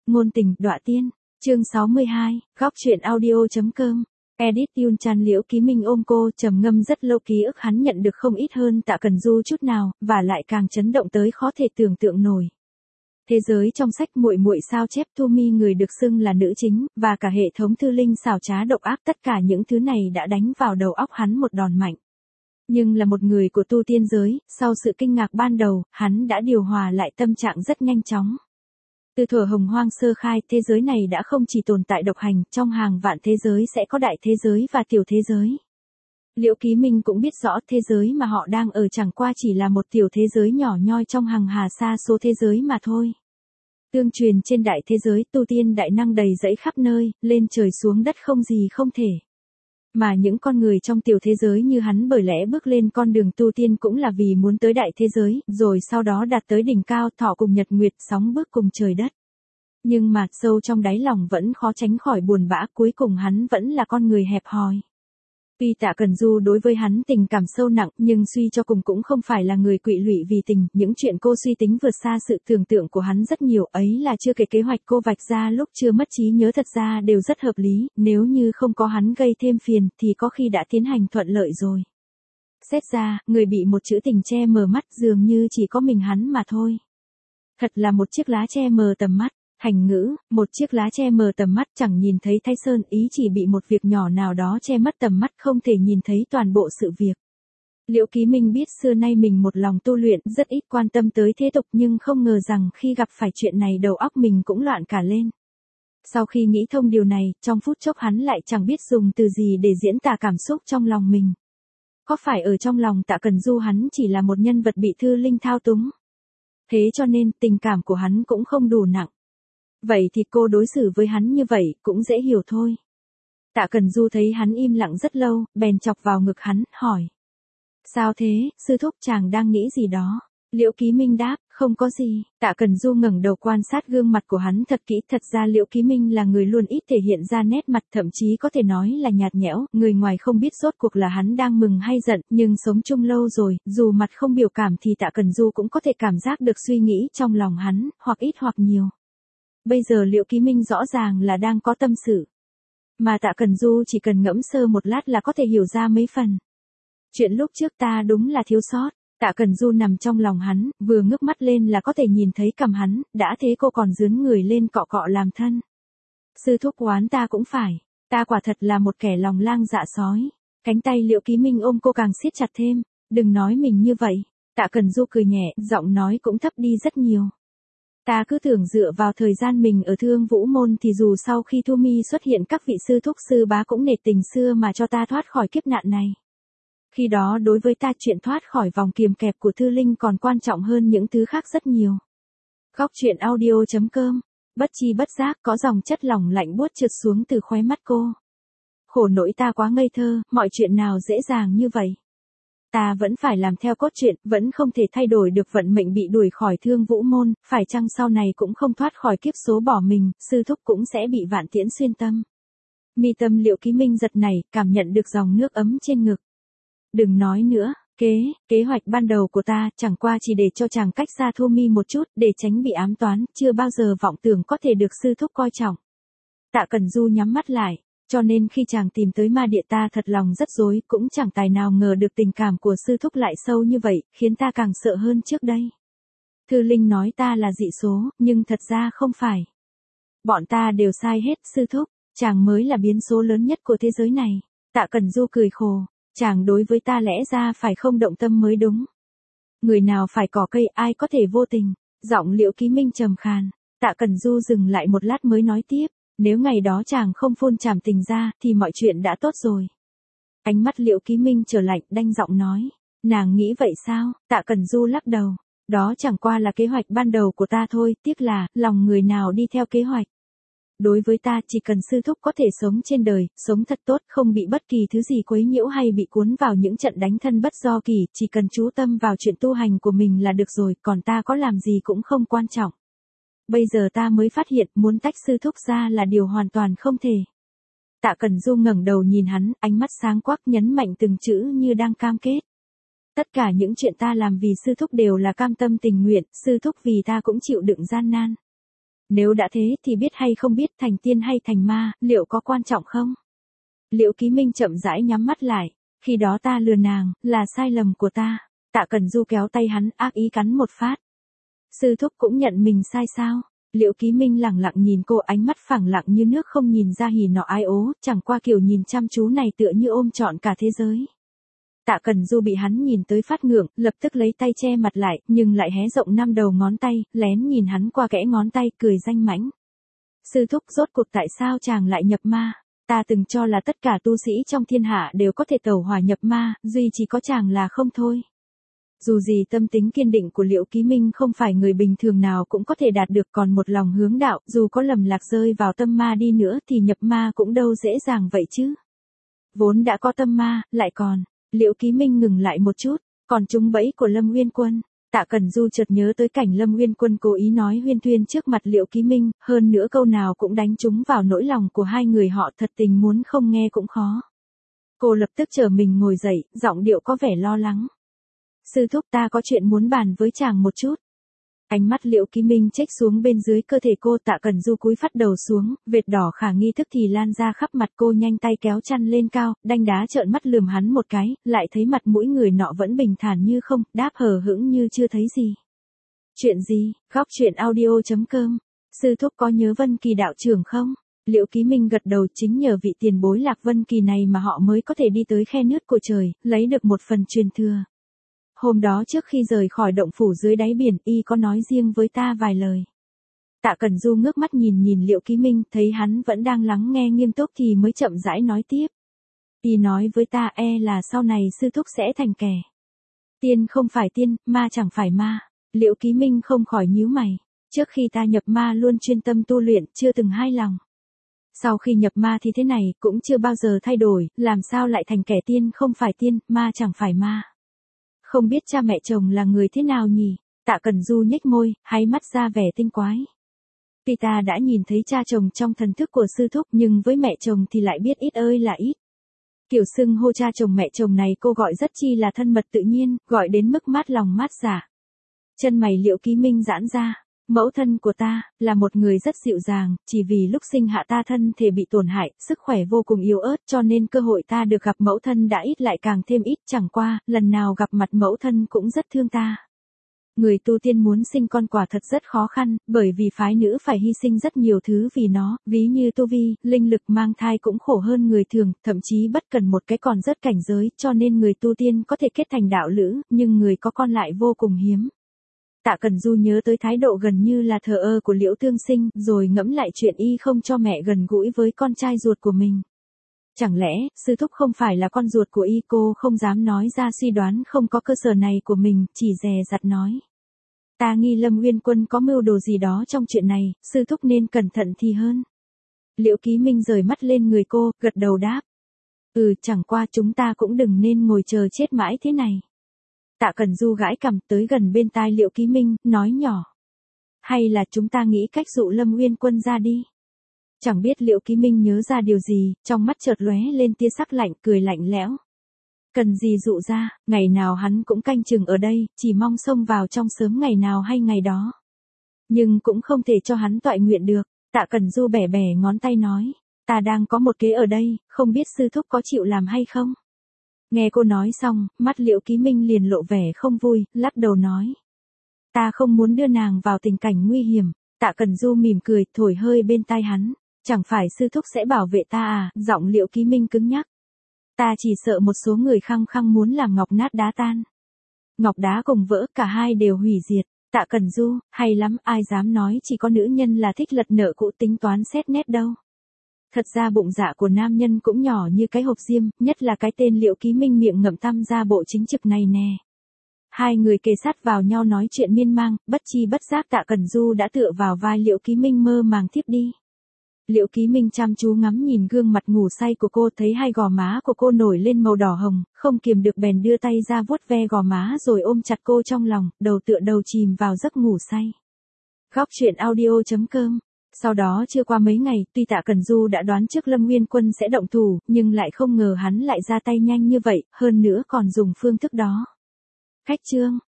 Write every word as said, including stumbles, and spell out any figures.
ngôn tình, đọa tiên. Chương sáu mươi hai, góc truyện audio.com. Edit Yun Chan. Liễu Ký Minh ôm cô, trầm ngâm rất lâu. Ký ức hắn nhận được không ít hơn Tạ Cần Du chút nào, và lại càng chấn động tới khó thể tưởng tượng nổi. Thế giới trong sách muội muội sao chép Thu Mi người được xưng là nữ chính, và cả hệ thống thư linh xảo trá độc ác, tất cả những thứ này đã đánh vào đầu óc hắn một đòn mạnh. Nhưng là một người của tu tiên giới, sau sự kinh ngạc ban đầu, hắn đã điều hòa lại tâm trạng rất nhanh chóng. Từ thuở hồng hoang sơ khai, thế giới này đã không chỉ tồn tại độc hành, trong hàng vạn thế giới sẽ có đại thế giới và tiểu thế giới. Liễu Ký Minh cũng biết rõ thế giới mà họ đang ở chẳng qua chỉ là một tiểu thế giới nhỏ nhoi trong hàng hà sa số thế giới mà thôi. Tương truyền trên đại thế giới, tu tiên đại năng đầy dẫy khắp nơi, lên trời xuống đất không gì không thể. Mà những con người trong tiểu thế giới như hắn bởi lẽ bước lên con đường tu tiên cũng là vì muốn tới đại thế giới, rồi sau đó đạt tới đỉnh cao, thọ cùng nhật nguyệt, sóng bước cùng trời đất. Nhưng mà sâu trong đáy lòng vẫn khó tránh khỏi buồn bã, cuối cùng hắn vẫn là con người hẹp hòi. Tuy Tạ Cần Du đối với hắn tình cảm sâu nặng, nhưng suy cho cùng cũng không phải là người quỵ lụy vì tình, những chuyện cô suy tính vượt xa sự tưởng tượng của hắn rất nhiều, ấy là chưa kể kế hoạch cô vạch ra lúc chưa mất trí nhớ thật ra đều rất hợp lý, nếu như không có hắn gây thêm phiền thì có khi đã tiến hành thuận lợi rồi. Xét ra, người bị một chữ tình che mờ mắt dường như chỉ có mình hắn mà thôi. Thật là một chiếc lá che mờ tầm mắt. Thành ngữ, một chiếc lá che mờ tầm mắt, chẳng nhìn thấy Thái Sơn, ý chỉ bị một việc nhỏ nào đó che mất tầm mắt, không thể nhìn thấy toàn bộ sự việc. Liễu Ký Minh biết xưa nay mình một lòng tu luyện, rất ít quan tâm tới thế tục, nhưng không ngờ rằng khi gặp phải chuyện này đầu óc mình cũng loạn cả lên. Sau khi nghĩ thông điều này, trong phút chốc hắn lại chẳng biết dùng từ gì để diễn tả cảm xúc trong lòng mình. Có phải ở trong lòng Tạ Cần Du hắn chỉ là một nhân vật bị thư linh thao túng? Thế cho nên tình cảm của hắn cũng không đủ nặng. Vậy thì cô đối xử với hắn như vậy, cũng dễ hiểu thôi. Tạ Cần Du thấy hắn im lặng rất lâu, bèn chọc vào ngực hắn, hỏi. Sao thế, sư thúc, chàng đang nghĩ gì đó? Liễu Ký Minh đáp, không có gì. Tạ Cần Du ngẩng đầu quan sát gương mặt của hắn thật kỹ, thật ra Liễu Ký Minh là người luôn ít thể hiện ra nét mặt, thậm chí có thể nói là nhạt nhẽo, người ngoài không biết rốt cuộc là hắn đang mừng hay giận, nhưng sống chung lâu rồi, dù mặt không biểu cảm thì Tạ Cần Du cũng có thể cảm giác được suy nghĩ trong lòng hắn, hoặc ít hoặc nhiều. Bây giờ Liễu Ký Minh rõ ràng là đang có tâm sự. Mà Tạ Cần Du chỉ cần ngẫm sơ một lát là có thể hiểu ra mấy phần. Chuyện lúc trước ta đúng là thiếu sót. Tạ Cần Du nằm trong lòng hắn, vừa ngước mắt lên là có thể nhìn thấy cằm hắn, đã thế cô còn dướn người lên cọ cọ làm thân. Sư thúc oán ta cũng phải, ta quả thật là một kẻ lòng lang dạ sói. Cánh tay Liễu Ký Minh ôm cô càng siết chặt thêm, đừng nói mình như vậy. Tạ Cần Du cười nhẹ, giọng nói cũng thấp đi rất nhiều. Ta cứ tưởng dựa vào thời gian mình ở Thương Vũ Môn thì dù sau khi Thu Mi xuất hiện các vị sư thúc sư bá cũng nể tình xưa mà cho ta thoát khỏi kiếp nạn này. Khi đó đối với ta chuyện thoát khỏi vòng kiềm kẹp của Thư Linh còn quan trọng hơn những thứ khác rất nhiều. Góc truyện audio.com. Bất chi bất giác có dòng chất lỏng lạnh buốt trượt xuống từ khóe mắt cô. Khổ nỗi ta quá ngây thơ, mọi chuyện nào dễ dàng như vậy. Ta vẫn phải làm theo cốt truyện, vẫn không thể thay đổi được vận mệnh bị đuổi khỏi Thương Vũ Môn, phải chăng sau này cũng không thoát khỏi kiếp số bỏ mình, sư thúc cũng sẽ bị vạn tiễn xuyên tâm. Mi tâm Liễu Ký Minh giật nảy, cảm nhận được dòng nước ấm trên ngực. Đừng nói nữa, kế, kế hoạch ban đầu của ta, chẳng qua chỉ để cho chàng cách xa Thu Mi một chút, để tránh bị ám toán, chưa bao giờ vọng tưởng có thể được sư thúc coi trọng. Tạ Cần Du nhắm mắt lại. Cho nên khi chàng tìm tới ma địa ta thật lòng rất rối, cũng chẳng tài nào ngờ được tình cảm của sư thúc lại sâu như vậy, khiến ta càng sợ hơn trước đây. Thư Linh nói ta là dị số, nhưng thật ra không phải. Bọn ta đều sai hết, sư thúc, chàng mới là biến số lớn nhất của thế giới này. Tạ Cần Du cười khổ, chàng đối với ta lẽ ra phải không động tâm mới đúng. Người nào phải cỏ cây, ai có thể vô tình. Giọng Liễu Ký Minh trầm khàn. Tạ Cần Du dừng lại một lát mới nói tiếp. Nếu ngày đó chàng không phun trảm tình ra, thì mọi chuyện đã tốt rồi. Ánh mắt Liễu Ký Minh trở lạnh, đanh giọng nói. Nàng nghĩ vậy sao? Tạ Cần Du lắc đầu. Đó chẳng qua là kế hoạch ban đầu của ta thôi, tiếc là, lòng người nào đi theo kế hoạch. Đối với ta, chỉ cần sư thúc có thể sống trên đời, sống thật tốt, không bị bất kỳ thứ gì quấy nhiễu hay bị cuốn vào những trận đánh thân bất do kỳ, chỉ cần chú tâm vào chuyện tu hành của mình là được rồi, còn ta có làm gì cũng không quan trọng. Bây giờ ta mới phát hiện muốn tách sư thúc ra là điều hoàn toàn không thể. Tạ Cần Du ngẩng đầu nhìn hắn, ánh mắt sáng quắc nhấn mạnh từng chữ như đang cam kết. Tất cả những chuyện ta làm vì sư thúc đều là cam tâm tình nguyện, sư thúc vì ta cũng chịu đựng gian nan. Nếu đã thế thì biết hay không biết thành tiên hay thành ma, liệu có quan trọng không? Liễu Ký Minh chậm rãi nhắm mắt lại, khi đó ta lừa nàng, là sai lầm của ta. Tạ Cẩn Du kéo tay hắn, ác ý cắn một phát. Sư thúc cũng nhận mình sai sao? Liễu Ký Minh lẳng lặng nhìn cô, ánh mắt phẳng lặng như nước, không nhìn ra hỉ nọ ái ố, chẳng qua kiểu nhìn chăm chú này tựa như ôm trọn cả thế giới. Tạ Cẩn Du bị hắn nhìn tới phát ngượng, lập tức lấy tay che mặt lại, nhưng lại hé rộng năm đầu ngón tay, lén nhìn hắn qua kẽ ngón tay, cười danh mãnh. Sư thúc, rốt cuộc tại sao chàng lại nhập ma? Ta từng cho là tất cả tu sĩ trong thiên hạ đều có thể tẩu hỏa nhập ma, duy chỉ có chàng là không thôi. Dù gì tâm tính kiên định của Liễu Ký Minh không phải người bình thường nào cũng có thể đạt được, còn một lòng hướng đạo, dù có lầm lạc rơi vào tâm ma đi nữa thì nhập ma cũng đâu dễ dàng vậy chứ. Vốn đã có tâm ma, lại còn, Liễu Ký Minh ngừng lại một chút, còn trúng bẫy của Lâm Uyên Quân. Tạ Cẩn Du chợt nhớ tới cảnh Lâm Uyên Quân cố ý nói huyên thuyên trước mặt Liễu Ký Minh, hơn nữa câu nào cũng đánh trúng vào nỗi lòng của hai người họ, thật tình muốn không nghe cũng khó. Cô lập tức trở mình ngồi dậy, giọng điệu có vẻ lo lắng. Sư thúc, ta có chuyện muốn bàn với chàng một chút. Ánh mắt Liễu Ký Minh chếch xuống bên dưới cơ thể cô. Tạ Cẩn Du cúi phắt đầu xuống, vệt đỏ khả nghi thức thì lan ra khắp mặt cô, nhanh tay kéo chăn lên cao, đanh đá trợn mắt lườm hắn một cái, lại thấy mặt mũi người nọ vẫn bình thản như không, đáp hờ hững như chưa thấy gì. Chuyện gì? Góc truyện audio chấm com. Sư thúc có nhớ Vân Kỳ đạo trưởng không? Liễu Ký Minh gật đầu, chính nhờ vị tiền bối Lạc Vân Kỳ này mà họ mới có thể đi tới khe nứt của trời, lấy được một phần truyền thừa. Hôm đó trước khi rời khỏi động phủ dưới đáy biển, y có nói riêng với ta vài lời. Tạ Cẩn Du ngước mắt nhìn nhìn Liễu Ký Minh, thấy hắn vẫn đang lắng nghe nghiêm túc thì mới chậm rãi nói tiếp. Y nói với ta e là sau này sư thúc sẽ thành kẻ. Tiên không phải tiên, ma chẳng phải ma. Liễu Ký Minh không khỏi nhíu mày. Trước khi ta nhập ma luôn chuyên tâm tu luyện, chưa từng hai lòng. Sau khi nhập ma thì thế này, cũng chưa bao giờ thay đổi, làm sao lại thành kẻ tiên không phải tiên, ma chẳng phải ma. Không biết cha mẹ chồng là người thế nào nhỉ? Tạ Cẩn Du nhếch môi, háy mắt ra vẻ tinh quái. Tuy ta đã nhìn thấy cha chồng trong thần thức của sư thúc, nhưng với mẹ chồng thì lại biết ít ơi là ít. Kiểu xưng hô cha chồng mẹ chồng này cô gọi rất chi là thân mật tự nhiên, gọi đến mức mát lòng mát dạ. Chân mày Liễu Ký Minh giãn ra. Mẫu thân của ta, là một người rất dịu dàng, chỉ vì lúc sinh hạ ta thân thể bị tổn hại, sức khỏe vô cùng yếu ớt, cho nên cơ hội ta được gặp mẫu thân đã ít lại càng thêm ít, chẳng qua, lần nào gặp mặt mẫu thân cũng rất thương ta. Người tu tiên muốn sinh con quả thật rất khó khăn, bởi vì phái nữ phải hy sinh rất nhiều thứ vì nó, ví như tu vi, linh lực, mang thai cũng khổ hơn người thường, thậm chí bất cần một cái còn rất cảnh giới, cho nên người tu tiên có thể kết thành đạo lữ, nhưng người có con lại vô cùng hiếm. Tạ Cẩn Du nhớ tới thái độ gần như là thờ ơ của Liễu Tương Sinh, rồi ngẫm lại chuyện y không cho mẹ gần gũi với con trai ruột của mình. Chẳng lẽ, sư thúc không phải là con ruột của y? Cô không dám nói ra suy đoán không có cơ sở này của mình, chỉ dè dặt nói. Ta nghi Lâm Uyên Quân có mưu đồ gì đó trong chuyện này, sư thúc nên cẩn thận thì hơn. Liễu Ký Minh rời mắt lên người cô, gật đầu đáp. Ừ, chẳng qua chúng ta cũng đừng nên ngồi chờ chết mãi thế này. Tạ Cẩn Du gãi cằm tới gần bên tai Liễu Ký Minh, nói nhỏ. Hay là chúng ta nghĩ cách dụ Lâm Uyên Quân ra đi. Chẳng biết Liễu Ký Minh nhớ ra điều gì, trong mắt chợt lóe lên tia sắc lạnh, cười lạnh lẽo. Cần gì dụ ra, ngày nào hắn cũng canh chừng ở đây, chỉ mong xông vào trong sớm ngày nào hay ngày đó. Nhưng cũng không thể cho hắn toại nguyện được. Tạ Cẩn Du bẻ bẻ ngón tay nói. Ta đang có một kế ở đây, không biết sư thúc có chịu làm hay không? Nghe cô nói xong, mắt Liễu Ký Minh liền lộ vẻ không vui, lắc đầu nói. Ta không muốn đưa nàng vào tình cảnh nguy hiểm. Tạ Cẩn Du mỉm cười, thổi hơi bên tai hắn. Chẳng phải sư thúc sẽ bảo vệ ta à? Giọng Liễu Ký Minh cứng nhắc. Ta chỉ sợ một số người khăng khăng muốn làm ngọc nát đá tan. Ngọc đá cùng vỡ, cả hai đều hủy diệt. Tạ Cẩn Du, hay lắm, ai dám nói chỉ có nữ nhân là thích lật nợ cũ tính toán xét nét đâu. Thật ra bụng dạ của nam nhân cũng nhỏ như cái hộp diêm, nhất là cái tên Liễu Ký Minh miệng ngậm tăm ra bộ chính trực này nè. Hai người kề sát vào nhau nói chuyện miên man, bất chi bất giác Tạ Cẩn Du đã tựa vào vai Liễu Ký Minh mơ màng thiếp đi. Liễu Ký Minh chăm chú ngắm nhìn gương mặt ngủ say của cô, thấy hai gò má của cô nổi lên màu đỏ hồng, không kiềm được bèn đưa tay ra vuốt ve gò má rồi ôm chặt cô trong lòng, đầu tựa đầu chìm vào giấc ngủ say. Góc truyện audio chấm com. Sau đó chưa qua mấy ngày, tuy Tạ Cẩn Du đã đoán trước Lâm Uyên Quân sẽ động thủ, nhưng lại không ngờ hắn lại ra tay nhanh như vậy, hơn nữa còn dùng phương thức đó. Khách chương